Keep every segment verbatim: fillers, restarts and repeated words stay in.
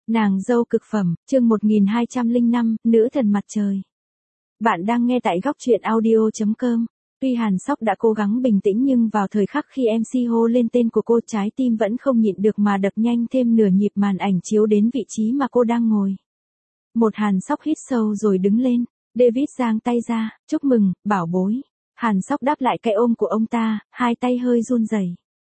Nàng dâu cực phẩm, chương một nghìn hai trăm lẻ năm, nữ thần mặt trời. Bạn đang nghe tại góc truyện audio chấm com. Tuy Hàn Sóc đã cố gắng bình tĩnh nhưng vào thời khắc khi em xê hô lên tên của cô, trái tim vẫn không nhịn được mà đập nhanh thêm nửa nhịp. Màn ảnh chiếu đến vị trí mà cô đang ngồi. Một Hàn Sóc hít sâu rồi đứng lên. David giang tay ra, chúc mừng, bảo bối. Hàn Sóc đáp lại cái ôm của ông ta, hai tay hơi run rẩy.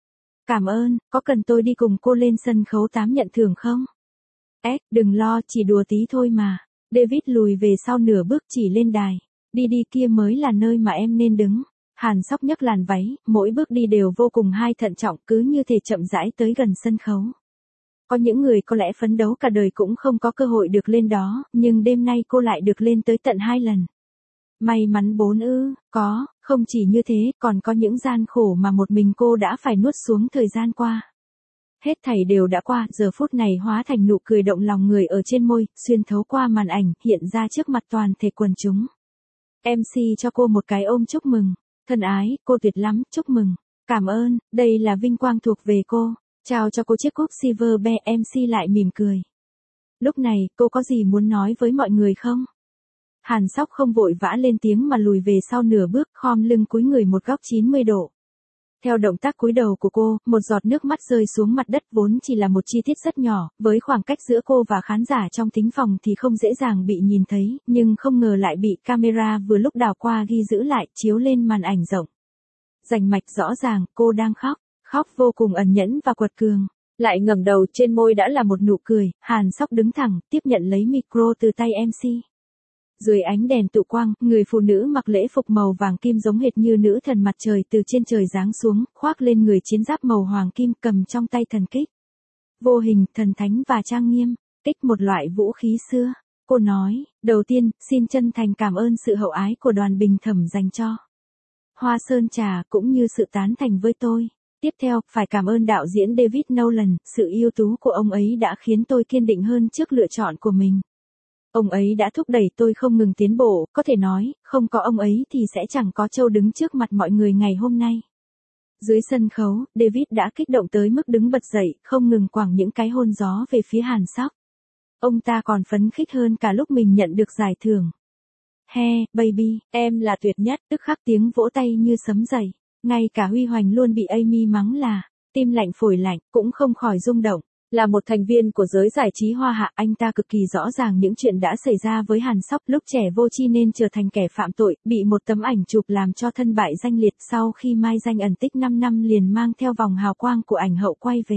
Cảm ơn, có cần tôi đi cùng cô lên sân khấu tám nhận thưởng không? Ếch, đừng lo, chỉ đùa tí thôi mà. David lùi về sau nửa bước chỉ lên đài. Đi đi, kia mới là nơi mà em nên đứng. Hàn Sóc nhấc làn váy, mỗi bước đi đều vô cùng hai thận trọng, cứ như thể chậm rãi tới gần sân khấu. Có những người có lẽ phấn đấu cả đời cũng không có cơ hội được lên đó, nhưng đêm nay cô lại được lên tới tận hai lần. May mắn bốn ư, có, không chỉ như thế, còn có những gian khổ mà một mình cô đã phải nuốt xuống thời gian qua. Hết thảy đều đã qua, giờ phút này hóa thành nụ cười động lòng người ở trên môi, xuyên thấu qua màn ảnh, hiện ra trước mặt toàn thể quần chúng. em xê cho cô một cái ôm chúc mừng. Thân ái, cô tuyệt lắm, chúc mừng. Cảm ơn, đây là vinh quang thuộc về cô. Trao cho cô chiếc cúp Silver Bear, em xê lại mỉm cười. Lúc này, cô có gì muốn nói với mọi người không? Hàn Sóc không vội vã lên tiếng mà lùi về sau nửa bước, khom lưng cúi người một góc chín mươi độ. Theo động tác cúi đầu của cô, một giọt nước mắt rơi xuống mặt đất, vốn chỉ là một chi tiết rất nhỏ, với khoảng cách giữa cô và khán giả trong thính phòng thì không dễ dàng bị nhìn thấy, nhưng không ngờ lại bị camera vừa lúc đảo qua ghi giữ lại, chiếu lên màn ảnh rộng. Rành mạch rõ ràng, cô đang khóc, khóc vô cùng ẩn nhẫn và quật cường. Lại ngẩng đầu, trên môi đã là một nụ cười. Hàn Sóc đứng thẳng, tiếp nhận lấy micro từ tay em xê. Dưới ánh đèn tụ quang, người phụ nữ mặc lễ phục màu vàng kim giống hệt như nữ thần mặt trời từ trên trời giáng xuống, khoác lên người chiến giáp màu hoàng kim, cầm trong tay thần kích. Vô hình, thần thánh và trang nghiêm, kích một loại vũ khí xưa. Cô nói, đầu tiên, xin chân thành cảm ơn sự hậu ái của đoàn bình thẩm dành cho Hoa Sơn Trà cũng như sự tán thành với tôi. Tiếp theo, phải cảm ơn đạo diễn David Nolan, sự ưu tú của ông ấy đã khiến tôi kiên định hơn trước lựa chọn của mình. Ông ấy đã thúc đẩy tôi không ngừng tiến bộ, có thể nói, không có ông ấy thì sẽ chẳng có Châu đứng trước mặt mọi người ngày hôm nay. Dưới sân khấu, David đã kích động tới mức đứng bật dậy, không ngừng quẳng những cái hôn gió về phía Hàn Sóc. Ông ta còn phấn khích hơn cả lúc mình nhận được giải thưởng. He, baby, em là tuyệt nhất, tức khắc tiếng vỗ tay như sấm dậy. Ngay cả Huy Hoành luôn bị Amy mắng là tim lạnh phổi lạnh, cũng không khỏi rung động. Là một thành viên của giới giải trí hoa hạ, anh ta cực kỳ rõ ràng những chuyện đã xảy ra với Hàn Sóc. Lúc trẻ vô tri nên trở thành kẻ phạm tội, bị một tấm ảnh chụp làm cho thân bại danh liệt. Sau khi mai danh ẩn tích năm năm liền mang theo vòng hào quang của ảnh hậu quay về.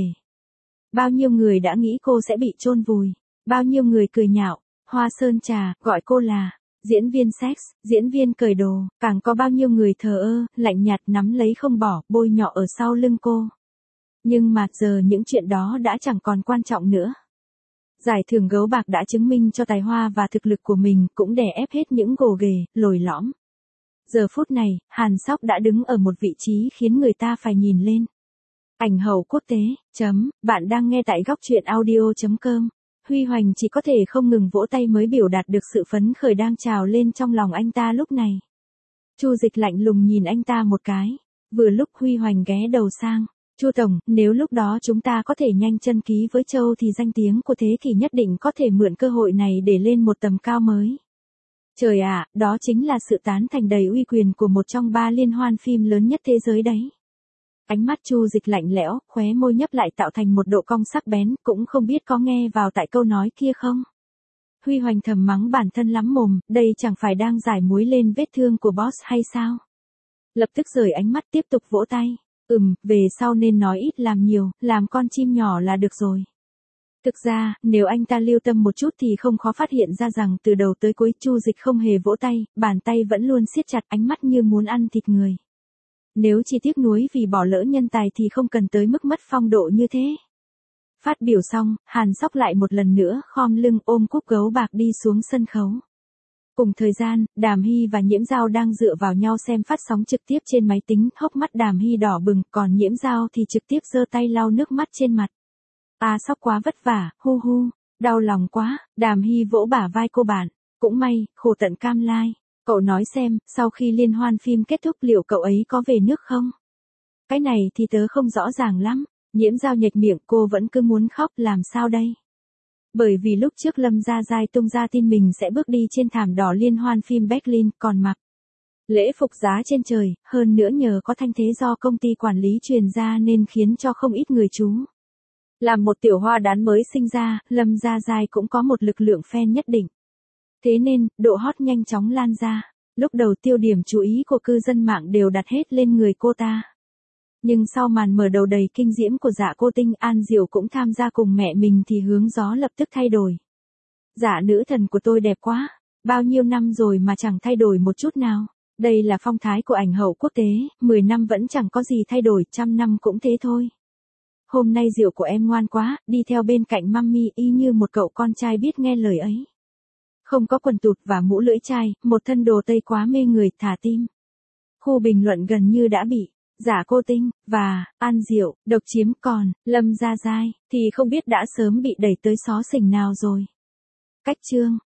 Bao nhiêu người đã nghĩ cô sẽ bị chôn vùi, bao nhiêu người cười nhạo, Hoa Sơn Trà, gọi cô là diễn viên sex, diễn viên cởi đồ, càng có bao nhiêu người thờ ơ, lạnh nhạt nắm lấy không bỏ, bôi nhọ ở sau lưng cô. Nhưng mà giờ những chuyện đó đã chẳng còn quan trọng nữa. Giải thưởng gấu bạc đã chứng minh cho tài hoa và thực lực của mình, cũng đè ép hết những gồ ghề, lồi lõm. Giờ phút này, Hàn Sóc đã đứng ở một vị trí khiến người ta phải nhìn lên. Ảnh hậu quốc tế, chấm, bạn đang nghe tại góc truyện audio chấm com. Huy Hoành chỉ có thể không ngừng vỗ tay mới biểu đạt được sự phấn khởi đang trào lên trong lòng anh ta lúc này. Chu Dịch lạnh lùng nhìn anh ta một cái. Vừa lúc Huy Hoành ghé đầu sang. Chu Tổng, nếu lúc đó chúng ta có thể nhanh chân ký với Châu thì danh tiếng của thế kỷ nhất định có thể mượn cơ hội này để lên một tầm cao mới. Trời ạ, à, đó chính là sự tán thành đầy uy quyền của một trong ba liên hoan phim lớn nhất thế giới đấy. Ánh mắt Chu Dịch lạnh lẽo, khóe môi nhấp lại tạo thành một độ cong sắc bén, cũng không biết có nghe vào tại câu nói kia không. Huy Hoành thầm mắng bản thân lắm mồm, đây chẳng phải đang giải muối lên vết thương của boss hay sao? Lập tức rời ánh mắt tiếp tục vỗ tay. Ừm, về sau nên nói ít làm nhiều, làm con chim nhỏ là được rồi. Thực ra, nếu anh ta lưu tâm một chút thì không khó phát hiện ra rằng từ đầu tới cuối Chu Dịch không hề vỗ tay, bàn tay vẫn luôn siết chặt, ánh mắt như muốn ăn thịt người. Nếu chỉ tiếc nuối vì bỏ lỡ nhân tài thì không cần tới mức mất phong độ như thế. Phát biểu xong, Hàn Sóc lại một lần nữa khom lưng ôm cúp gấu bạc đi xuống sân khấu. Cùng thời gian, Đàm Hy và Nhiễm Dao đang dựa vào nhau xem phát sóng trực tiếp trên máy tính, hốc mắt Đàm Hy đỏ bừng, còn Nhiễm Dao thì trực tiếp giơ tay lau nước mắt trên mặt. À Sóc quá vất vả, hu hu, đau lòng quá. Đàm Hy vỗ bả vai cô bạn. Cũng may, khổ tận cam lai. Cậu nói xem, sau khi liên hoan phim kết thúc liệu cậu ấy có về nước không? Cái này thì tớ không rõ ràng lắm. Nhiễm Dao nhếch miệng, cô vẫn cứ muốn khóc, làm sao đây? Bởi vì lúc trước Lâm Gia Giai tung ra tin mình sẽ bước đi trên thảm đỏ liên hoan phim Berlin, còn mặc lễ phục giá trên trời, hơn nữa nhờ có thanh thế do công ty quản lý truyền ra nên khiến cho không ít người chú. Làm một tiểu hoa đán mới sinh ra, Lâm Gia Giai cũng có một lực lượng fan nhất định. Thế nên, độ hot nhanh chóng lan ra. Lúc đầu tiêu điểm chú ý của cư dân mạng đều đặt hết lên người cô ta. Nhưng sau màn mở đầu đầy kinh diễm của Dạ Cô Tinh, An Diệu cũng tham gia cùng mẹ mình thì hướng gió lập tức thay đổi. Dạ nữ thần của tôi đẹp quá, bao nhiêu năm rồi mà chẳng thay đổi một chút nào. Đây là phong thái của ảnh hậu quốc tế, mười năm vẫn chẳng có gì thay đổi, trăm năm cũng thế thôi. Hôm nay Diệu của em ngoan quá, đi theo bên cạnh mummy y như một cậu con trai biết nghe lời ấy. Không có quần tụt và mũ lưỡi chai, một thân đồ tây quá mê người, thả tim. Khu bình luận gần như đã bị Dạ Cô Tinh và An Diệu độc chiếm, còn Lâm Gia Giai thì không biết đã sớm bị đẩy tới xó xỉnh nào rồi. Cách chương